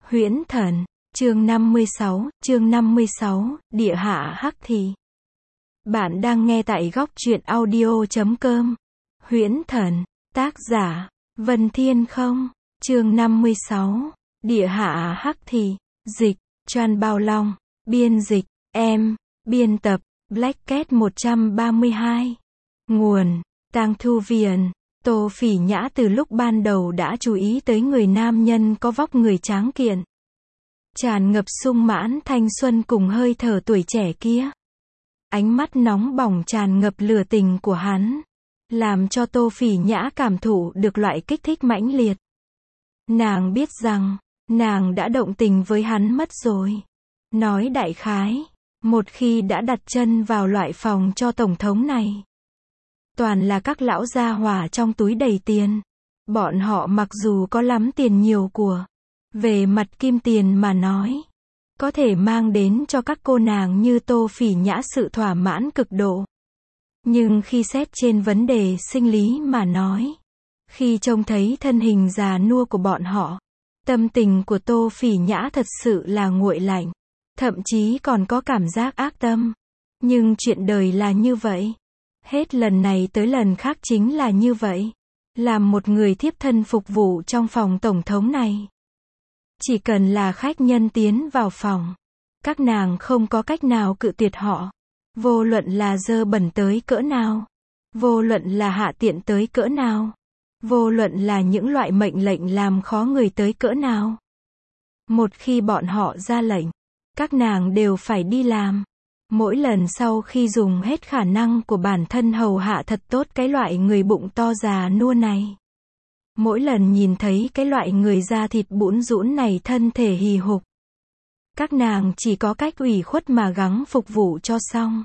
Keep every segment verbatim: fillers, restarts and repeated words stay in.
Huyễn Thần, chương năm mươi sáu, chương năm mươi sáu, Địa Hạ Hắc Thị. Bạn đang nghe tại góc truyện audio chấm com. Huyễn Thần, tác giả, Vân Thiên Không, chương năm mươi sáu, Địa Hạ Hắc Thị, dịch, Tran Bao Long, biên dịch, em, biên tập, Black Cat một trăm ba mươi hai. Nguồn, Tang Thu Viện. Tô Phỉ Nhã từ lúc ban đầu đã chú ý tới người nam nhân có vóc người tráng kiện, tràn ngập sung mãn thanh xuân cùng hơi thở tuổi trẻ kia. Ánh mắt nóng bỏng tràn ngập lửa tình của hắn, làm cho Tô Phỉ Nhã cảm thụ được loại kích thích mãnh liệt. Nàng biết rằng, nàng đã động tình với hắn mất rồi. Nói đại khái, một khi đã đặt chân vào loại phòng cho tổng thống này, toàn là các lão gia hỏa trong túi đầy tiền. Bọn họ mặc dù có lắm tiền nhiều của, về mặt kim tiền mà nói, có thể mang đến cho các cô nàng như Tô Phỉ Nhã sự thỏa mãn cực độ. Nhưng khi xét trên vấn đề sinh lý mà nói, khi trông thấy thân hình già nua của bọn họ, tâm tình của Tô Phỉ Nhã thật sự là nguội lạnh, thậm chí còn có cảm giác ác tâm. Nhưng chuyện đời là như vậy. Hết lần này tới lần khác chính là như vậy. Làm một người thiếp thân phục vụ trong phòng tổng thống này, chỉ cần là khách nhân tiến vào phòng, các nàng không có cách nào cự tuyệt họ. Vô luận là dơ bẩn tới cỡ nào, vô luận là hạ tiện tới cỡ nào, vô luận là những loại mệnh lệnh làm khó người tới cỡ nào. Một khi bọn họ ra lệnh, các nàng đều phải đi làm. Mỗi lần sau khi dùng hết khả năng của bản thân hầu hạ thật tốt cái loại người bụng to già nua này, mỗi lần nhìn thấy cái loại người da thịt bũn rũn này thân thể hì hục, các nàng chỉ có cách ủy khuất mà gắng phục vụ cho xong.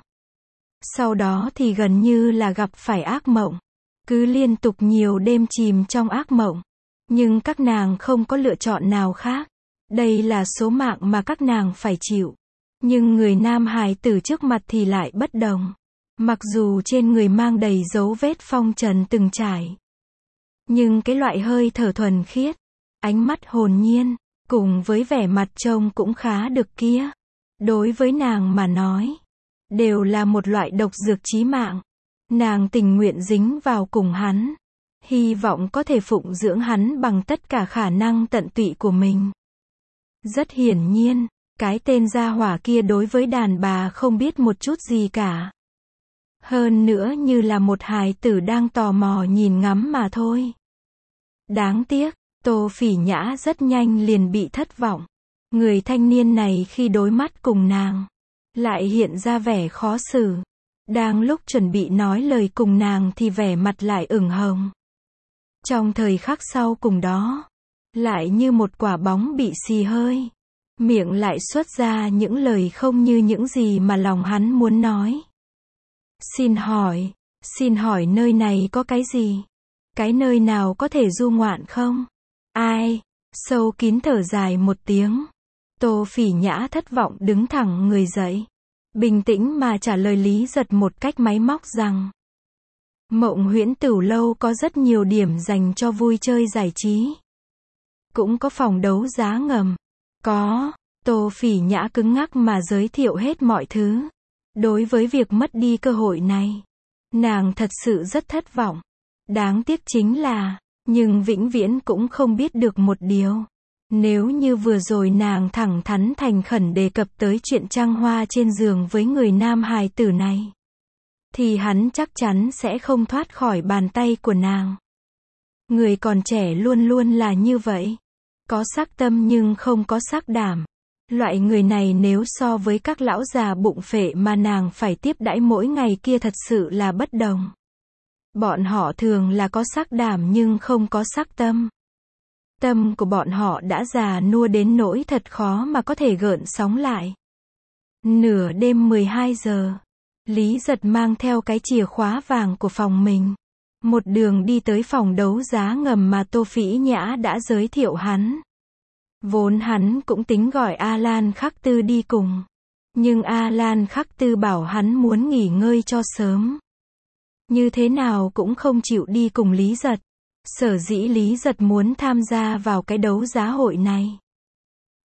Sau đó thì gần như là gặp phải ác mộng, cứ liên tục nhiều đêm chìm trong ác mộng. Nhưng các nàng không có lựa chọn nào khác. Đây là số mạng mà các nàng phải chịu. Nhưng người nam hài tử trước mặt thì lại bất đồng. Mặc dù trên người mang đầy dấu vết phong trần từng trải, nhưng cái loại hơi thở thuần khiết, ánh mắt hồn nhiên, cùng với vẻ mặt trông cũng khá được kia, đối với nàng mà nói, đều là một loại độc dược chí mạng. Nàng tình nguyện dính vào cùng hắn, hy vọng có thể phụng dưỡng hắn bằng tất cả khả năng tận tụy của mình. Rất hiển nhiên, cái tên gia hỏa kia đối với đàn bà không biết một chút gì cả. Hơn nữa như là một hài tử đang tò mò nhìn ngắm mà thôi. Đáng tiếc, Tô Phỉ Nhã rất nhanh liền bị thất vọng. Người thanh niên này khi đối mắt cùng nàng, lại hiện ra vẻ khó xử. Đang lúc chuẩn bị nói lời cùng nàng thì vẻ mặt lại ửng hồng. Trong thời khắc sau cùng đó, lại như một quả bóng bị xì hơi, miệng lại xuất ra những lời không như những gì mà lòng hắn muốn nói. Xin hỏi, xin hỏi nơi này có cái gì? Cái nơi nào có thể du ngoạn không? Ai? Sâu kín thở dài một tiếng. Tô Phỉ Nhã thất vọng đứng thẳng người dậy, bình tĩnh mà trả lời Lý Giật một cách máy móc rằng Mộng Huyễn Tửu Lâu có rất nhiều điểm dành cho vui chơi giải trí. Cũng có phòng đấu giá ngầm. Có. Tô Phỉ Nhã cứng ngắc mà giới thiệu hết mọi thứ. Đối với việc mất đi cơ hội này, nàng thật sự rất thất vọng. Đáng tiếc chính là, nhưng vĩnh viễn cũng không biết được một điều. Nếu như vừa rồi nàng thẳng thắn thành khẩn đề cập tới chuyện trăng hoa trên giường với người nam hài tử này, thì hắn chắc chắn sẽ không thoát khỏi bàn tay của nàng. Người còn trẻ luôn luôn là như vậy. Có sắc tâm nhưng không có sắc đảm. Loại người này nếu so với các lão già bụng phệ mà nàng phải tiếp đãi mỗi ngày kia thật sự là bất đồng. Bọn họ thường là có sắc đảm nhưng không có sắc tâm. Tâm của bọn họ đã già nua đến nỗi thật khó mà có thể gợn sóng lại. Nửa đêm mười hai giờ, Lý Giật mang theo cái chìa khóa vàng của phòng mình, một đường đi tới phòng đấu giá ngầm mà Tô Phỉ Nhã đã giới thiệu hắn. Vốn hắn cũng tính gọi Alan Khắc Tư đi cùng, nhưng Alan Khắc Tư bảo hắn muốn nghỉ ngơi cho sớm, như thế nào cũng không chịu đi cùng Lý Giật. Sở dĩ Lý Giật muốn tham gia vào cái đấu giá hội này,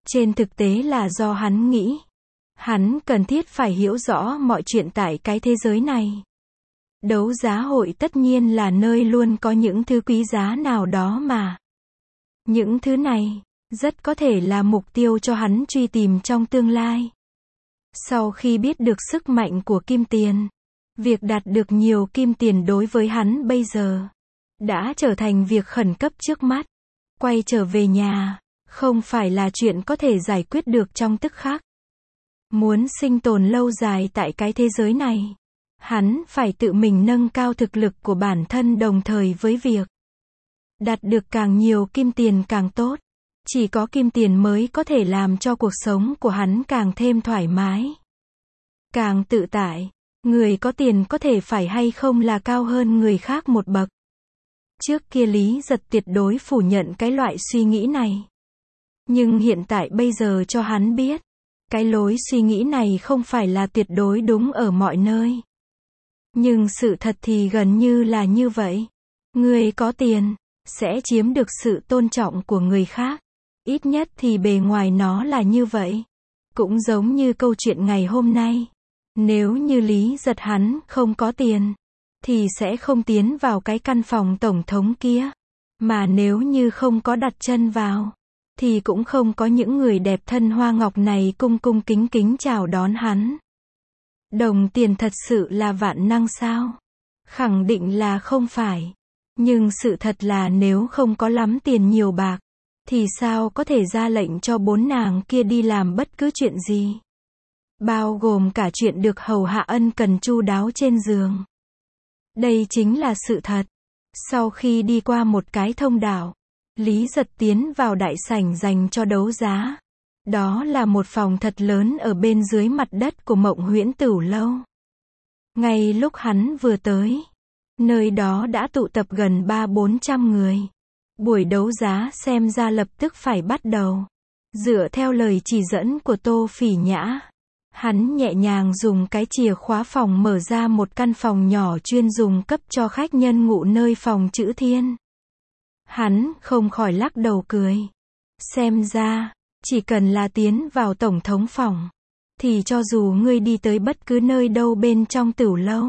Trên thực tế là do hắn nghĩ, hắn cần thiết phải hiểu rõ mọi chuyện tại cái thế giới này. Đấu giá hội tất nhiên là nơi luôn có những thứ quý giá nào đó mà. Những thứ này, rất có thể là mục tiêu cho hắn truy tìm trong tương lai. Sau khi biết được sức mạnh của kim tiền, việc đạt được nhiều kim tiền đối với hắn bây giờ đã trở thành việc khẩn cấp trước mắt. Quay trở về nhà, không phải là chuyện có thể giải quyết được trong tức khắc. Muốn sinh tồn lâu dài tại cái thế giới này, hắn phải tự mình nâng cao thực lực của bản thân đồng thời với việc đạt được càng nhiều kim tiền càng tốt. Chỉ có kim tiền mới có thể làm cho cuộc sống của hắn càng thêm thoải mái, càng tự tại. Người có tiền có thể phải hay không là cao hơn người khác một bậc. Trước kia Lý Giật tuyệt đối phủ nhận cái loại suy nghĩ này. Nhưng hiện tại bây giờ cho hắn biết, cái lối suy nghĩ này không phải là tuyệt đối đúng ở mọi nơi. Nhưng sự thật thì gần như là như vậy. Người có tiền sẽ chiếm được sự tôn trọng của người khác. Ít nhất thì bề ngoài nó là như vậy. Cũng giống như câu chuyện ngày hôm nay. Nếu như Lý Giật hắn không có tiền, thì sẽ không tiến vào cái căn phòng tổng thống kia. Mà nếu như không có đặt chân vào, thì cũng không có những người đẹp thân hoa ngọc này cung cung kính kính chào đón hắn. Đồng tiền thật sự là vạn năng sao? Khẳng định là không phải. Nhưng sự thật là nếu không có lắm tiền nhiều bạc, thì sao có thể ra lệnh cho bốn nàng kia đi làm bất cứ chuyện gì? Bao gồm cả chuyện được hầu hạ ân cần chu đáo trên giường. Đây chính là sự thật. Sau khi đi qua một cái thông đạo, Lý Giật tiến vào đại sảnh dành cho đấu giá. Đó là một phòng thật lớn ở bên dưới mặt đất của Mộng Huyễn Tửu Lâu. Ngay lúc hắn vừa tới, nơi đó đã tụ tập gần ba bốn trăm người. Buổi đấu giá xem ra lập tức phải bắt đầu. Dựa theo lời chỉ dẫn của Tô Phỉ Nhã, hắn nhẹ nhàng dùng cái chìa khóa phòng mở ra một căn phòng nhỏ chuyên dùng cấp cho khách nhân ngủ nơi phòng chữ thiên. Hắn không khỏi lắc đầu cười. Xem ra, chỉ cần là tiến vào tổng thống phòng, thì cho dù ngươi đi tới bất cứ nơi đâu bên trong Tửu Lâu,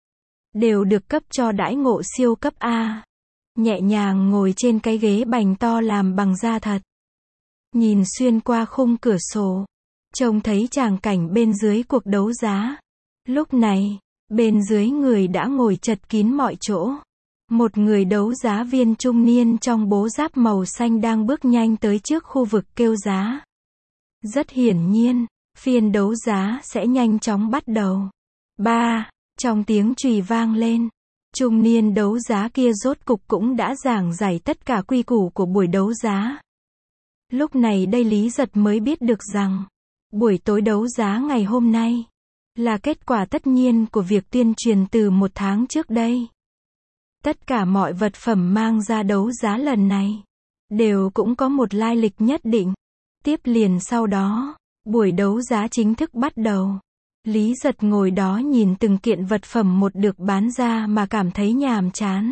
đều được cấp cho đãi ngộ siêu cấp A. Nhẹ nhàng ngồi trên cái ghế bành to làm bằng da thật. Nhìn xuyên qua khung cửa sổ, trông thấy tràng cảnh bên dưới cuộc đấu giá. Lúc này, bên dưới người đã ngồi chật kín mọi chỗ. Một người đấu giá viên trung niên trong bố giáp màu xanh đang bước nhanh tới trước khu vực kêu giá. Rất hiển nhiên, phiên đấu giá sẽ nhanh chóng bắt đầu. Ba, trong tiếng chùy vang lên, trung niên đấu giá kia rốt cục cũng đã giảng giải tất cả quy củ của buổi đấu giá. Lúc này đây Lý Giật mới biết được rằng, buổi tối đấu giá ngày hôm nay là kết quả tất nhiên của việc tuyên truyền từ một tháng trước đây. Tất cả mọi vật phẩm mang ra đấu giá lần này đều cũng có một lai lịch nhất định. Tiếp liền sau đó, buổi đấu giá chính thức bắt đầu. Lý Giật ngồi đó nhìn từng kiện vật phẩm một được bán ra mà cảm thấy nhàm chán.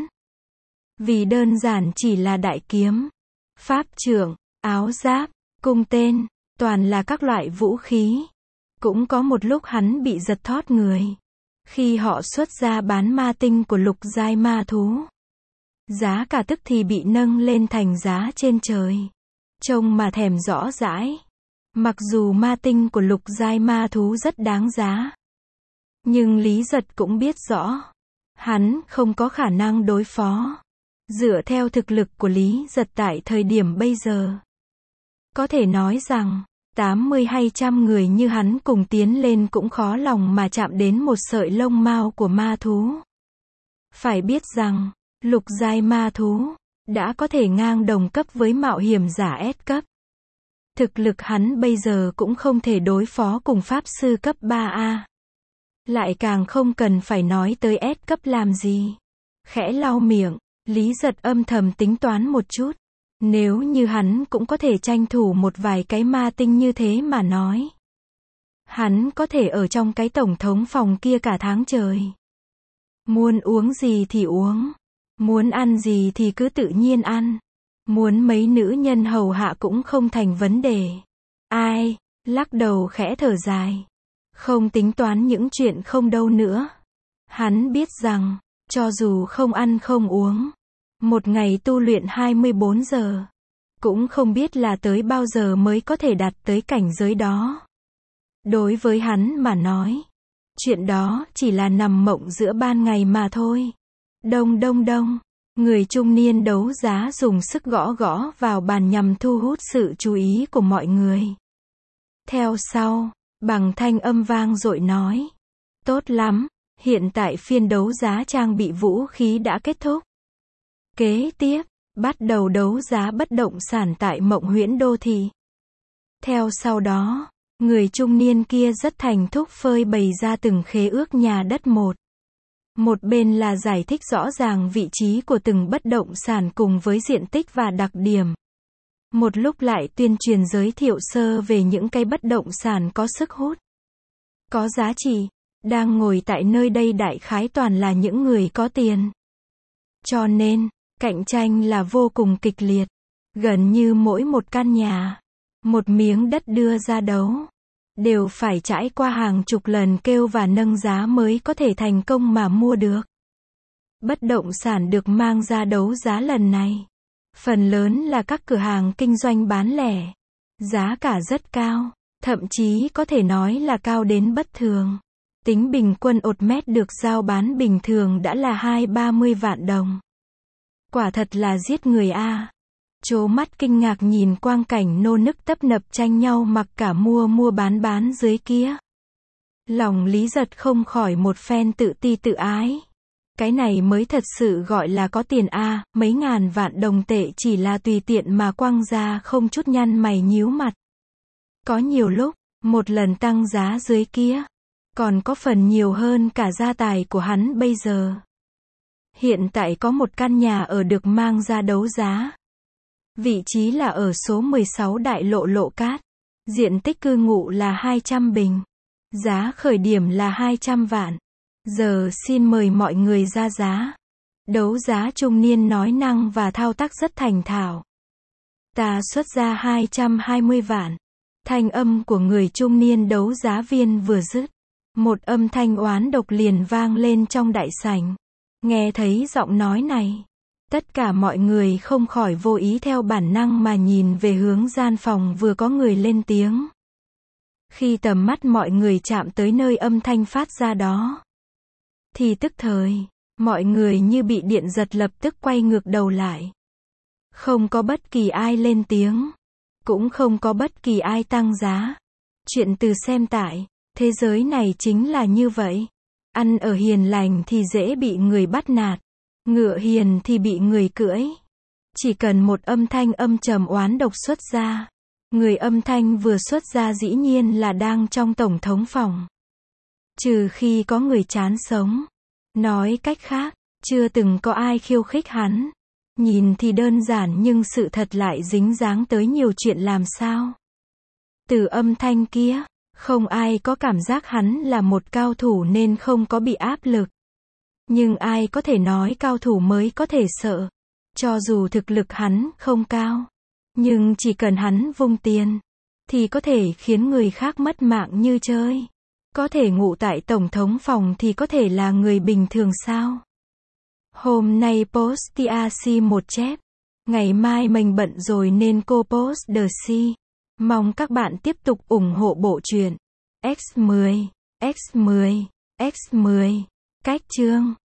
Vì đơn giản chỉ là đại kiếm, pháp trượng, áo giáp, cung tên, toàn là các loại vũ khí. Cũng có một lúc hắn bị giật thót người khi họ xuất ra bán ma tinh của lục giai ma thú. Giá cả tức thì bị nâng lên thành giá trên trời. Trông mà thèm rõ rãi. Mặc dù ma tinh của lục giai ma thú rất đáng giá, nhưng Lý Giật cũng biết rõ, hắn không có khả năng đối phó. Dựa theo thực lực của Lý Giật tại thời điểm bây giờ, có thể nói rằng, tám mươi hay trăm người như hắn cùng tiến lên cũng khó lòng mà chạm đến một sợi lông mao của ma thú. Phải biết rằng, lục giai ma thú đã có thể ngang đồng cấp với mạo hiểm giả S cấp. Thực lực hắn bây giờ cũng không thể đối phó cùng pháp sư cấp ba A. Lại càng không cần phải nói tới S cấp làm gì. Khẽ lau miệng, Lý Giật âm thầm tính toán một chút. Nếu như hắn cũng có thể tranh thủ một vài cái ma tinh như thế mà nói, hắn có thể ở trong cái tổng thống phòng kia cả tháng trời. Muốn uống gì thì uống, muốn ăn gì thì cứ tự nhiên ăn, muốn mấy nữ nhân hầu hạ cũng không thành vấn đề. Ai, lắc đầu khẽ thở dài. Không tính toán những chuyện không đâu nữa. Hắn biết rằng, cho dù không ăn không uống, một ngày tu luyện hai mươi bốn giờ, cũng không biết là tới bao giờ mới có thể đạt tới cảnh giới đó. Đối với hắn mà nói, chuyện đó chỉ là nằm mộng giữa ban ngày mà thôi. Đông đông đông, người trung niên đấu giá dùng sức gõ gõ vào bàn nhằm thu hút sự chú ý của mọi người. Theo sau, bằng thanh âm vang dội nói. Tốt lắm, hiện tại phiên đấu giá trang bị vũ khí đã kết thúc. Kế tiếp, bắt đầu đấu giá bất động sản tại Mộng Huyễn Đô Thị. Theo sau đó, người trung niên kia rất thành thúc phơi bày ra từng khế ước nhà đất một. Một bên là giải thích rõ ràng vị trí của từng bất động sản cùng với diện tích và đặc điểm. Một lúc lại tuyên truyền giới thiệu sơ về những cái bất động sản có sức hút, có giá trị, đang ngồi tại nơi đây đại khái toàn là những người có tiền. Cho nên, cạnh tranh là vô cùng kịch liệt. Gần như mỗi một căn nhà, một miếng đất đưa ra đấu, đều phải trải qua hàng chục lần kêu và nâng giá mới có thể thành công mà mua được. Bất động sản được mang ra đấu giá lần này, phần lớn là các cửa hàng kinh doanh bán lẻ. Giá cả rất cao, thậm chí có thể nói là cao đến bất thường. Tính bình quân một mét được giao bán bình thường đã là hai ba mươi vạn đồng. Quả thật là giết người a. Trố mắt kinh ngạc nhìn quang cảnh nô nức tấp nập tranh nhau mặc cả mua mua bán bán dưới kia. Lòng Lý Giật không khỏi một phen tự ti tự ái. Cái này mới thật sự gọi là có tiền a, mấy ngàn vạn đồng tệ chỉ là tùy tiện mà quăng ra không chút nhăn mày nhíu mặt. Có nhiều lúc, một lần tăng giá dưới kia, còn có phần nhiều hơn cả gia tài của hắn bây giờ. Hiện tại có một căn nhà ở được mang ra đấu giá. Vị trí là ở số mười sáu Đại Lộ Lộ Cát. Diện tích cư ngụ là hai trăm bình. Giá khởi điểm là hai trăm vạn. Giờ xin mời mọi người ra giá. Đấu giá trung niên nói năng và thao tác rất thành thạo. Ta xuất ra hai trăm hai mươi vạn. Thanh âm của người trung niên đấu giá viên vừa dứt, một âm thanh oán độc liền vang lên trong đại sảnh. Nghe thấy giọng nói này, tất cả mọi người không khỏi vô ý theo bản năng mà nhìn về hướng gian phòng vừa có người lên tiếng. Khi tầm mắt mọi người chạm tới nơi âm thanh phát ra đó, thì tức thời, mọi người như bị điện giật lập tức quay ngược đầu lại. Không có bất kỳ ai lên tiếng, cũng không có bất kỳ ai tăng giá. Chuyện từ xem tại, thế giới này chính là như vậy. Ăn ở hiền lành thì dễ bị người bắt nạt, ngựa hiền thì bị người cưỡi. Chỉ cần một âm thanh âm trầm oán độc xuất ra, người âm thanh vừa xuất ra dĩ nhiên là đang trong tổng thống phòng. Trừ khi có người chán sống. Nói cách khác, chưa từng có ai khiêu khích hắn. Nhìn thì đơn giản nhưng sự thật lại dính dáng tới nhiều chuyện làm sao. Từ âm thanh kia, không ai có cảm giác hắn là một cao thủ nên không có bị áp lực. Nhưng ai có thể nói cao thủ mới có thể sợ. Cho dù thực lực hắn không cao, nhưng chỉ cần hắn vung tiền, thì có thể khiến người khác mất mạng như chơi. Có thể ngụ tại tổng thống phòng thì có thể là người bình thường sao? Hôm nay post tê a xê một chép. Ngày mai mình bận rồi nên cô post the C. Mong các bạn tiếp tục ủng hộ bộ truyện. X mười, X mười, X mười. Cách chương